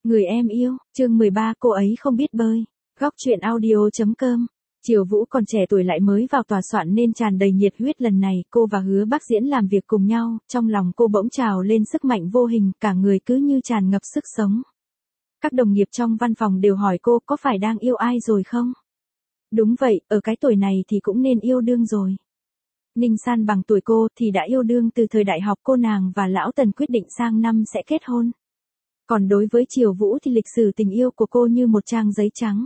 Người em yêu, chương 13 cô ấy không biết bơi. Góc truyện audio.com. Triều Vũ còn trẻ tuổi lại mới vào tòa soạn nên tràn đầy nhiệt huyết, lần này cô và Hứa Bác Diễn làm việc cùng nhau, trong lòng cô bỗng trào lên sức mạnh vô hình, cả người cứ như tràn ngập sức sống. Các đồng nghiệp trong văn phòng đều hỏi cô có phải đang yêu ai rồi không? Đúng vậy, ở cái tuổi này thì cũng nên yêu đương rồi. Ninh San bằng tuổi cô thì đã yêu đương từ thời đại học, cô nàng và lão Tần quyết định sang năm sẽ kết hôn. Còn đối với Triều Vũ thì lịch sử tình yêu của cô như một trang giấy trắng.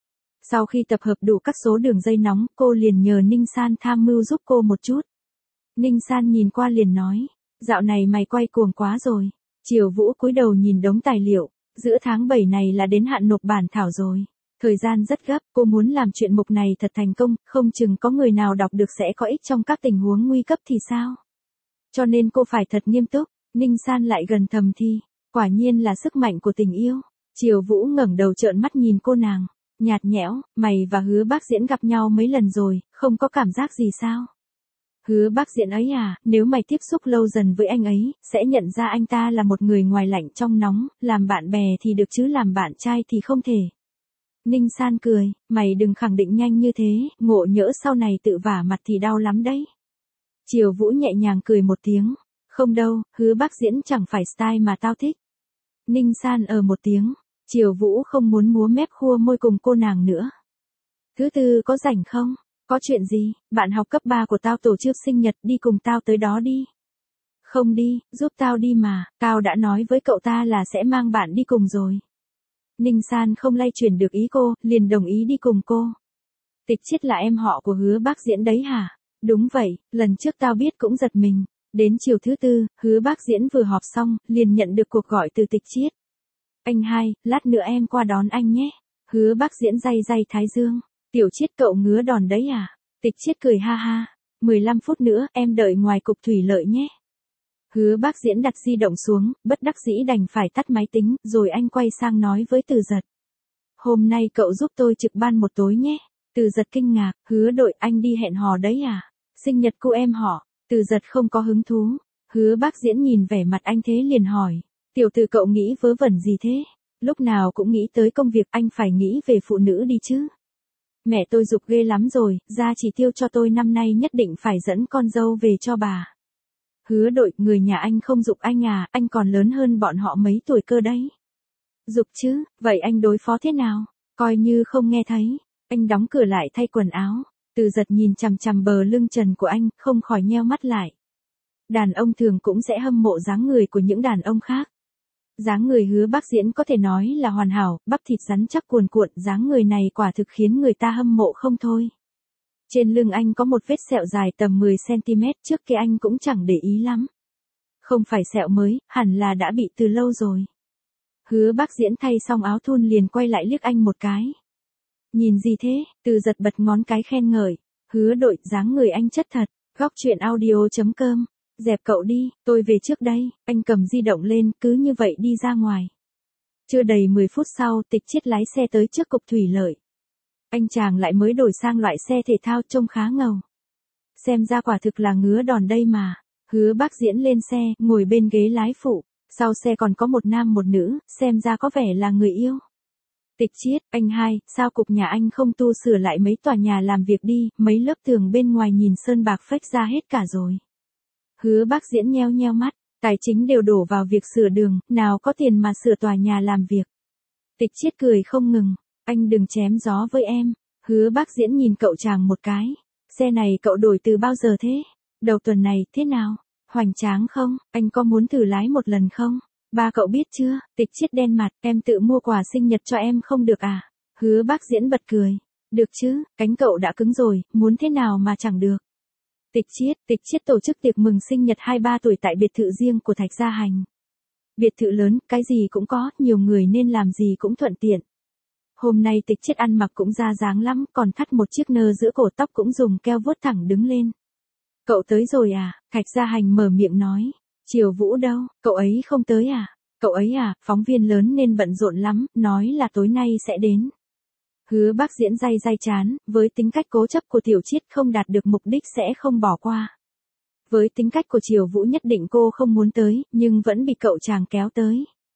Sau khi tập hợp đủ các số đường dây nóng, cô liền nhờ Ninh San tham mưu giúp cô một chút. Ninh San nhìn qua liền nói, dạo này mày quay cuồng quá rồi. Triều Vũ cúi đầu nhìn đống tài liệu, giữa tháng 7 này là đến hạn nộp bản thảo rồi. Thời gian rất gấp, cô muốn làm chuyện mục này thật thành công, không chừng có người nào đọc được sẽ có ích trong các tình huống nguy cấp thì sao. Cho nên cô phải thật nghiêm túc. Ninh San lại gần thầm thì, quả nhiên là sức mạnh của tình yêu. Triều Vũ ngẩng đầu trợn mắt nhìn cô nàng, nhạt nhẽo, mày và Hứa Bác Diễn gặp nhau mấy lần rồi, không có cảm giác gì sao? Hứa Bác Diễn ấy à, nếu mày tiếp xúc lâu dần với anh ấy, sẽ nhận ra anh ta là một người ngoài lạnh trong nóng, làm bạn bè thì được chứ làm bạn trai thì không thể. Ninh San cười, mày đừng khẳng định nhanh như thế, ngộ nhỡ sau này tự vả mặt thì đau lắm đấy. Triều Vũ nhẹ nhàng cười một tiếng, không đâu, Hứa Bác Diễn chẳng phải style mà tao thích. Ninh San một tiếng, Triều Vũ không muốn múa mép khua môi cùng cô nàng nữa. Thứ tư có rảnh không? Có chuyện gì? Bạn học cấp 3 của tao tổ chức sinh nhật, đi cùng tao tới đó đi. Không đi, giúp tao đi mà, tao đã nói với cậu ta là sẽ mang bạn đi cùng rồi. Ninh San không lay chuyển được ý cô, liền đồng ý đi cùng cô. Tịch Chiết là em họ của Hứa Bác Diễn đấy hả? Đúng vậy, lần trước tao biết cũng giật mình. Đến chiều thứ tư, Hứa Bác Diễn vừa họp xong, liền nhận được cuộc gọi từ Tịch Chiết. Anh hai, lát nữa em qua đón anh nhé. Hứa Bác Diễn day day thái dương. Tiểu Chiết cậu ngứa đòn đấy à? Tịch Chiết cười ha ha. 15 phút nữa, em đợi ngoài cục thủy lợi nhé. Hứa Bác Diễn đặt di động xuống, bất đắc dĩ đành phải tắt máy tính, rồi anh quay sang nói với Từ Giật. Hôm nay cậu giúp tôi trực ban một tối nhé. Từ Giật kinh ngạc, Hứa đội anh đi hẹn hò đấy à? Sinh nhật cô em họ. Từ Giật không có hứng thú. Hứa Bác Diễn nhìn vẻ mặt anh thế liền hỏi. Tiểu tử cậu nghĩ vớ vẩn gì thế? Lúc nào cũng nghĩ tới công việc, anh phải nghĩ về phụ nữ đi chứ. Mẹ tôi giục ghê lắm rồi, ra chỉ tiêu cho tôi năm nay nhất định phải dẫn con dâu về cho bà. Hứa đội, người nhà anh không giục anh à, anh còn lớn hơn bọn họ mấy tuổi cơ đấy. Giục chứ, vậy anh đối phó thế nào? Coi như không nghe thấy. Anh đóng cửa lại thay quần áo. Từ Giật nhìn chằm chằm bờ lưng trần của anh, không khỏi nheo mắt lại. Đàn ông thường cũng sẽ hâm mộ dáng người của những đàn ông khác. Dáng người Hứa Bác Diễn có thể nói là hoàn hảo, bắp thịt rắn chắc cuồn cuộn, dáng người này quả thực khiến người ta hâm mộ không thôi. Trên lưng anh có một vết sẹo dài tầm 10cm, trước kia anh cũng chẳng để ý lắm. Không phải sẹo mới, hẳn là đã bị từ lâu rồi. Hứa Bác Diễn thay xong áo thun liền quay lại liếc anh một cái. Nhìn gì thế? Từ Giật bật ngón cái khen ngợi. Hứa đội, dáng người anh chất thật. Góc truyện audio.com. Dẹp cậu đi, tôi về trước đây. Anh cầm di động lên, cứ như vậy đi ra ngoài. Chưa đầy 10 phút sau, Tịch Chiết lái xe tới trước cục thủy lợi. Anh chàng lại mới đổi sang loại xe thể thao trông khá ngầu. Xem ra quả thực là ngứa đòn đây mà. Hứa Bác Diễn lên xe, ngồi bên ghế lái phụ. Sau xe còn có một nam một nữ, xem ra có vẻ là người yêu. Tịch Chiết, anh hai, sao cục nhà anh không tu sửa lại mấy tòa nhà làm việc đi, mấy lớp tường bên ngoài nhìn sơn bạc phách ra hết cả rồi. Hứa Bác Diễn nheo nheo mắt, tài chính đều đổ vào việc sửa đường, nào có tiền mà sửa tòa nhà làm việc. Tịch Chiết cười không ngừng, anh đừng chém gió với em. Hứa Bác Diễn nhìn cậu chàng một cái, xe này cậu đổi từ bao giờ thế? Đầu tuần này, thế nào? Hoành tráng không? Anh có muốn thử lái một lần không? Ba cậu biết chưa? Tịch Chiết đen mặt, em tự mua quà sinh nhật cho em không được à? Hứa Bác Diễn bật cười, được chứ, cánh cậu đã cứng rồi, muốn thế nào mà chẳng được. Tịch Chiết tổ chức tiệc mừng sinh nhật 23 tuổi tại biệt thự riêng của Thạch Gia Hành. Biệt thự lớn, cái gì cũng có, nhiều người nên làm gì cũng thuận tiện. Hôm nay Tịch Chiết ăn mặc cũng ra dáng lắm, còn thắt một chiếc nơ giữa cổ, tóc cũng dùng keo vuốt thẳng đứng lên. Cậu tới rồi à? Thạch Gia Hành mở miệng nói. Triều Vũ đâu? Cậu ấy không tới à? Cậu ấy à, phóng viên lớn nên bận rộn lắm, nói là tối nay sẽ đến. Hứa Bác Diễn day day chán, với tính cách cố chấp của Tiểu Chiết không đạt được mục đích sẽ không bỏ qua. Với tính cách của Triều Vũ nhất định cô không muốn tới, nhưng vẫn bị cậu chàng kéo tới.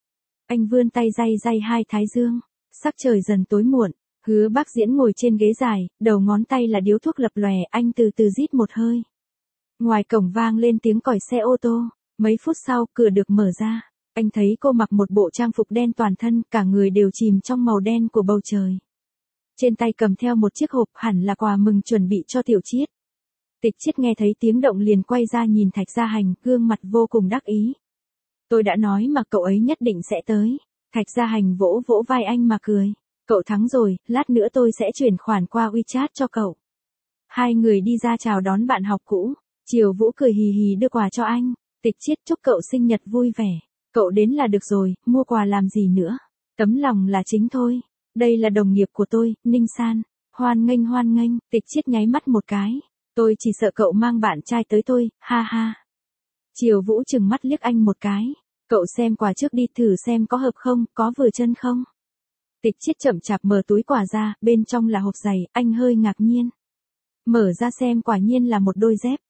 Anh vươn tay day day hai thái dương. Sắc trời dần tối muộn, Hứa Bác Diễn ngồi trên ghế dài, đầu ngón tay là điếu thuốc lập lòe, anh từ từ rít một hơi. Ngoài cổng vang lên tiếng còi xe ô tô, mấy phút sau cửa được mở ra, anh thấy cô mặc một bộ trang phục đen toàn thân, cả người đều chìm trong màu đen của bầu trời. Trên tay cầm theo một chiếc hộp hẳn là quà mừng chuẩn bị cho Tiểu Chiết. Tịch Chiết nghe thấy tiếng động liền quay ra nhìn Thạch Gia Hành, gương mặt vô cùng đắc ý. Tôi đã nói mà cậu ấy nhất định sẽ tới. Thạch Gia Hành vỗ vỗ vai anh mà cười. Cậu thắng rồi, lát nữa tôi sẽ chuyển khoản qua WeChat cho cậu. Hai người đi ra chào đón bạn học cũ. Triều Vũ cười hì hì đưa quà cho anh. Tịch Chiết chúc cậu sinh nhật vui vẻ. Cậu đến là được rồi, mua quà làm gì nữa. Tấm lòng là chính thôi. Đây là đồng nghiệp của tôi, Ninh San. Hoan nghênh, Tịch Chiết nháy mắt một cái. Tôi chỉ sợ cậu mang bạn trai tới tôi, ha ha. Triều Vũ chừng mắt liếc anh một cái. Cậu xem quà trước đi thử xem có hợp không, có vừa chân không. Tịch Chiết chậm chạp mở túi quà ra, bên trong là hộp giày, anh hơi ngạc nhiên. Mở ra xem quả nhiên là một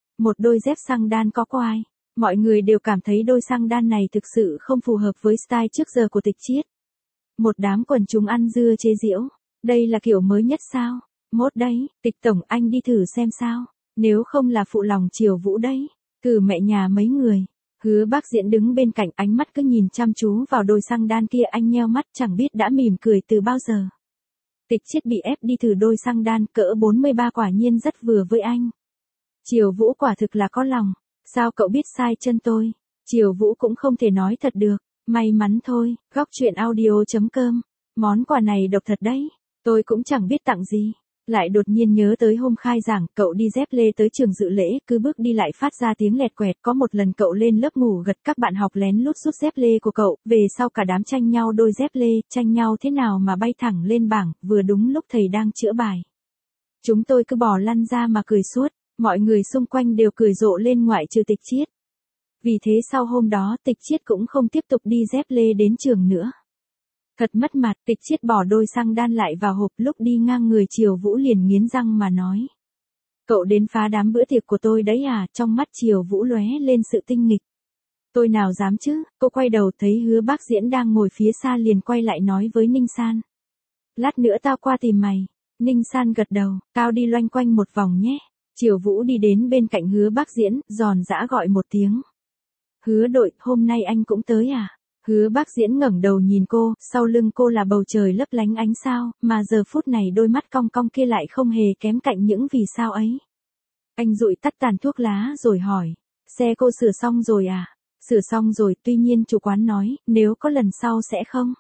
đôi dép xăng đan có quai. Mọi người đều cảm thấy đôi xăng đan này thực sự không phù hợp với style trước giờ của Tịch Chiết. Một đám quần chúng ăn dưa chế giễu. Đây là kiểu mới nhất sao? Mốt đấy, Tịch tổng anh đi thử xem sao. Nếu không là phụ lòng Triều Vũ đấy. Cử mẹ nhà mấy người. Hứa Bác Diễn đứng bên cạnh, ánh mắt cứ nhìn chăm chú vào đôi xăng đan kia, anh nheo mắt chẳng biết đã mỉm cười từ bao giờ. Tịch Chiết bị ép đi thử đôi xăng đan cỡ 43 quả nhiên rất vừa với anh. Triều Vũ quả thực là có lòng. Sao cậu biết sai chân tôi? Triều Vũ cũng không thể nói thật được. May mắn thôi. Góc truyện audio.com. Món quà này độc thật đấy. Tôi cũng chẳng biết tặng gì. Lại đột nhiên nhớ tới hôm khai giảng, cậu đi dép lê tới trường dự lễ, cứ bước đi lại phát ra tiếng lẹt quẹt. Có một lần cậu lên lớp ngủ gật, các bạn học lén lút rút dép lê của cậu, về sau cả đám tranh nhau đôi dép lê, tranh nhau thế nào mà bay thẳng lên bảng, vừa đúng lúc thầy đang chữa bài. Chúng tôi cứ bỏ lăn ra mà cười suốt, mọi người xung quanh đều cười rộ lên ngoại trừ Tịch Chiết. Vì thế sau hôm đó Tịch Chiết cũng không tiếp tục đi dép lê đến trường nữa. Thật mất mặt, Tịch Chiết bỏ đôi xăng đan lại vào hộp, lúc đi ngang người Triều Vũ liền nghiến răng mà nói. Cậu đến phá đám bữa tiệc của tôi đấy à? Trong mắt Triều Vũ lóe lên sự tinh nghịch. Tôi nào dám chứ, cô quay đầu thấy Hứa Bác Diễn đang ngồi phía xa liền quay lại nói với Ninh San. Lát nữa tao qua tìm mày. Ninh San gật đầu, tao đi loanh quanh một vòng nhé. Triều Vũ đi đến bên cạnh Hứa Bác Diễn, giòn giã gọi một tiếng. Hứa đội, hôm nay anh cũng tới à? Hứa Bác Diễn ngẩng đầu nhìn cô, sau lưng cô là bầu trời lấp lánh ánh sao, mà giờ phút này đôi mắt cong cong kia lại không hề kém cạnh những vì sao ấy. Anh dụi tắt tàn thuốc lá rồi hỏi, xe cô sửa xong rồi à? Sửa xong rồi, tuy nhiên chủ quán nói, nếu có lần sau sẽ không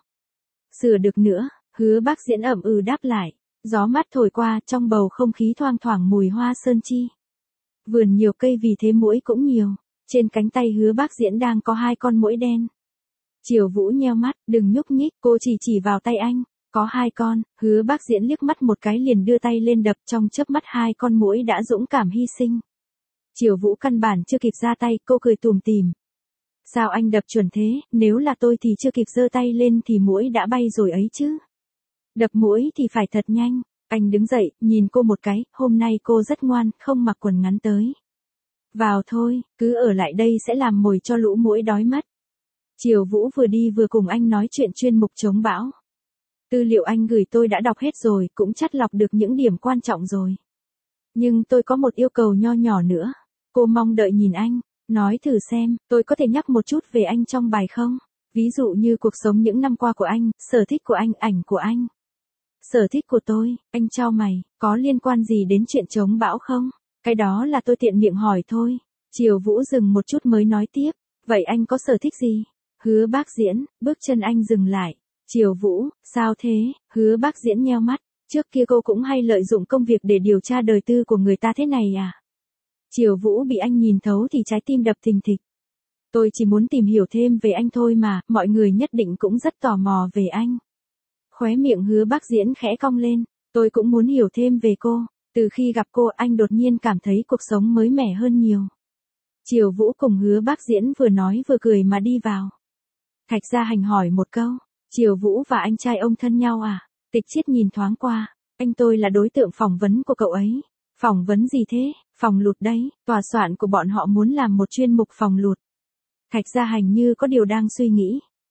sửa được nữa. Hứa Bác Diễn ậm ừ đáp lại. Gió mát thổi qua, trong bầu không khí thoang thoảng mùi hoa sơn chi. Vườn nhiều cây vì thế muỗi cũng nhiều. Trên cánh tay Hứa Bác Diễn đang có 2 con muỗi đen. Triều Vũ nheo mắt, đừng nhúc nhích, cô chỉ vào tay anh. Có 2 con, Hứa Bác Diễn liếc mắt một cái liền đưa tay lên đập, trong chớp mắt 2 con muỗi đã dũng cảm hy sinh. Triều Vũ căn bản chưa kịp ra tay, cô cười tủm tỉm. Sao anh đập chuẩn thế, nếu là tôi thì chưa kịp giơ tay lên thì muỗi đã bay rồi ấy chứ. Đập muỗi thì phải thật nhanh. Anh đứng dậy, nhìn cô một cái, hôm nay cô rất ngoan, không mặc quần ngắn tới. Vào thôi, cứ ở lại đây sẽ làm mồi cho lũ muỗi đói mất. Triều Vũ vừa đi vừa cùng anh nói chuyện chuyên mục chống bão. Tư liệu anh gửi tôi đã đọc hết rồi, cũng chắt lọc được những điểm quan trọng rồi. Nhưng tôi có một yêu cầu nho nhỏ nữa. Cô mong đợi nhìn anh, nói thử xem, tôi có thể nhắc một chút về anh trong bài không? Ví dụ như cuộc sống những năm qua của anh, sở thích của anh, ảnh của anh. Sở thích của tôi, anh chau mày, có liên quan gì đến chuyện chống bão không? Cái đó là tôi tiện miệng hỏi thôi. Triều Vũ dừng một chút mới nói tiếp, vậy anh có sở thích gì? Hứa Bác Diễn, bước chân anh dừng lại. Triều Vũ, sao thế? Hứa Bác Diễn nheo mắt, trước kia cô cũng hay lợi dụng công việc để điều tra đời tư của người ta thế này à? Triều Vũ bị anh nhìn thấu thì trái tim đập thình thịch. Tôi chỉ muốn tìm hiểu thêm về anh thôi mà, mọi người nhất định cũng rất tò mò về anh. Khóe miệng Hứa Bác Diễn khẽ cong lên, tôi cũng muốn hiểu thêm về cô. Từ khi gặp cô anh đột nhiên cảm thấy cuộc sống mới mẻ hơn nhiều. Triều Vũ cùng Hứa Bác Diễn vừa nói vừa cười mà đi vào. Thạch Gia Hành hỏi một câu, Triều Vũ và anh trai ông thân nhau à? Tịch Chiết nhìn thoáng qua, anh tôi là đối tượng phỏng vấn của cậu ấy. Phỏng vấn gì thế? Phòng lụt đấy, tòa soạn của bọn họ muốn làm một chuyên mục phòng lụt. Thạch Gia Hành như có điều đang suy nghĩ.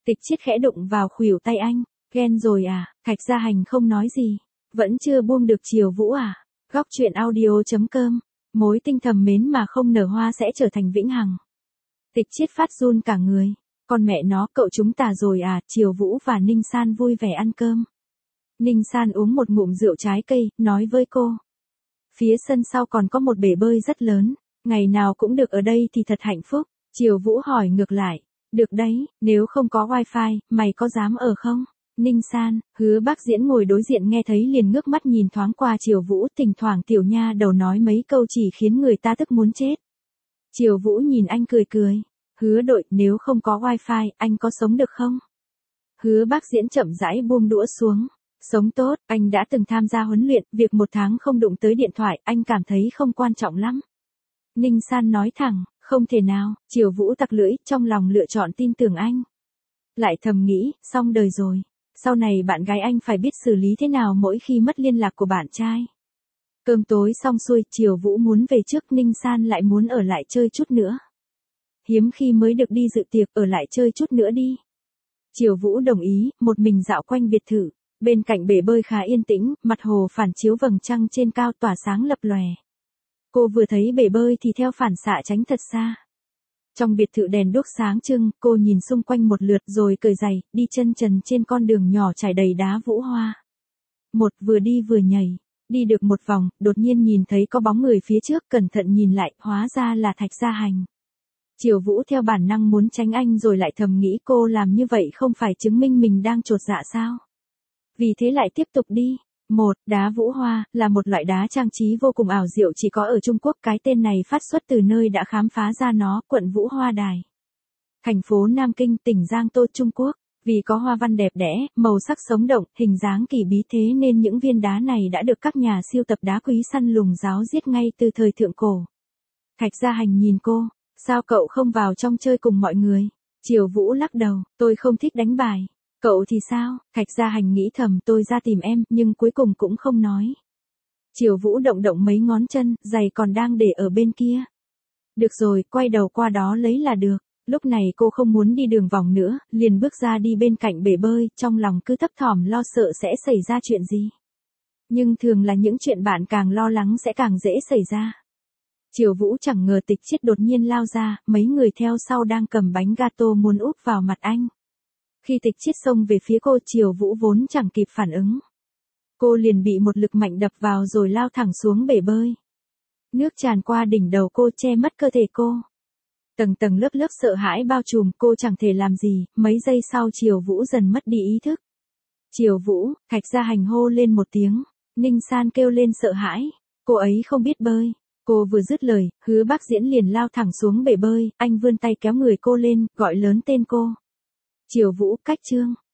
Tịch Chiết khẽ đụng vào khuỷu tay anh, ghen rồi à, Thạch Gia Hành không nói gì, vẫn chưa buông được Triều Vũ à. Góc truyện audio.com, mối tình thầm mến mà không nở hoa sẽ trở thành vĩnh hằng. Tịch Chiết phát run cả người, con mẹ nó, cậu chúng ta rồi à. Triều Vũ và Ninh San vui vẻ ăn cơm. Ninh San uống một ngụm rượu trái cây, nói với cô. Phía sân sau còn có một bể bơi rất lớn, ngày nào cũng được ở đây thì thật hạnh phúc. Triều Vũ hỏi ngược lại, được đấy, nếu không có wifi, mày có dám ở không? Ninh San, Hứa Bác Diễn ngồi đối diện nghe thấy liền ngước mắt nhìn thoáng qua Triều Vũ, thỉnh thoảng tiểu nha đầu nói mấy câu chỉ khiến người ta tức muốn chết. Triều Vũ nhìn anh cười cười, Hứa đội, nếu không có wifi, anh có sống được không? Hứa Bác Diễn chậm rãi buông đũa xuống. Sống tốt, anh đã từng tham gia huấn luyện, việc một tháng không đụng tới điện thoại, anh cảm thấy không quan trọng lắm. Ninh San nói thẳng, không thể nào. Triều Vũ tặc lưỡi, trong lòng lựa chọn tin tưởng anh. Lại thầm nghĩ, xong đời rồi. Sau này bạn gái anh phải biết xử lý thế nào mỗi khi mất liên lạc của bạn trai. Cơm tối xong xuôi, Triều Vũ muốn về trước, Ninh San lại muốn ở lại chơi chút nữa. Hiếm khi mới được đi dự tiệc, ở lại chơi chút nữa đi. Triều Vũ đồng ý, một mình dạo quanh biệt thự. Bên cạnh bể bơi khá yên tĩnh, mặt hồ phản chiếu vầng trăng trên cao tỏa sáng lập lòe. Cô vừa thấy bể bơi thì theo phản xạ tránh thật xa. Trong biệt thự đèn đuốc sáng trưng, cô nhìn xung quanh một lượt rồi cởi giày, đi chân trần trên con đường nhỏ trải đầy đá vũ hoa. Vừa đi vừa nhảy, đi được một vòng, đột nhiên nhìn thấy có bóng người phía trước, cẩn thận nhìn lại, hóa ra là Thạch Gia Hành. Triều Vũ theo bản năng muốn tránh anh rồi lại thầm nghĩ cô làm như vậy không phải chứng minh mình đang chột dạ sao? Vì thế lại tiếp tục đi. Đá vũ hoa, là một loại đá trang trí vô cùng ảo diệu chỉ có ở Trung Quốc, cái tên này phát xuất từ nơi đã khám phá ra nó, quận Vũ Hoa Đài. Thành phố Nam Kinh, tỉnh Giang Tô, Trung Quốc. Vì có hoa văn đẹp đẽ, màu sắc sống động, hình dáng kỳ bí thế nên những viên đá này đã được các nhà siêu tập đá quý săn lùng ráo riết ngay từ thời thượng cổ. Thạch Gia Hành nhìn cô, sao cậu không vào trong chơi cùng mọi người? Triều Vũ lắc đầu, tôi không thích đánh bài. Cậu thì sao? Thạch Gia Hành nghĩ thầm, tôi ra tìm em, nhưng cuối cùng cũng không nói. Triều Vũ động động mấy ngón chân, giày còn đang để ở bên kia. Được rồi, quay đầu qua đó lấy là được. Lúc này cô không muốn đi đường vòng nữa, liền bước ra đi bên cạnh bể bơi, trong lòng cứ thấp thỏm lo sợ sẽ xảy ra chuyện gì. Nhưng thường là những chuyện bạn càng lo lắng sẽ càng dễ xảy ra. Triều Vũ chẳng ngờ Tịch Chiết đột nhiên lao ra, mấy người theo sau đang cầm bánh gato muốn úp vào mặt anh. Khi Tịch Chiết xông về phía cô, Triều Vũ vốn chẳng kịp phản ứng. Cô liền bị một lực mạnh đập vào rồi lao thẳng xuống bể bơi. Nước tràn qua đỉnh đầu cô che mất cơ thể cô. Tầng tầng lớp lớp sợ hãi bao trùm, cô chẳng thể làm gì, mấy giây sau Triều Vũ dần mất đi ý thức. Triều Vũ, Thạch Gia Hành hô lên một tiếng, Ninh San kêu lên sợ hãi, cô ấy không biết bơi. Cô vừa dứt lời, Hứa Bác Diễn liền lao thẳng xuống bể bơi, anh vươn tay kéo người cô lên, gọi lớn tên cô. Triều Vũ, cách chương.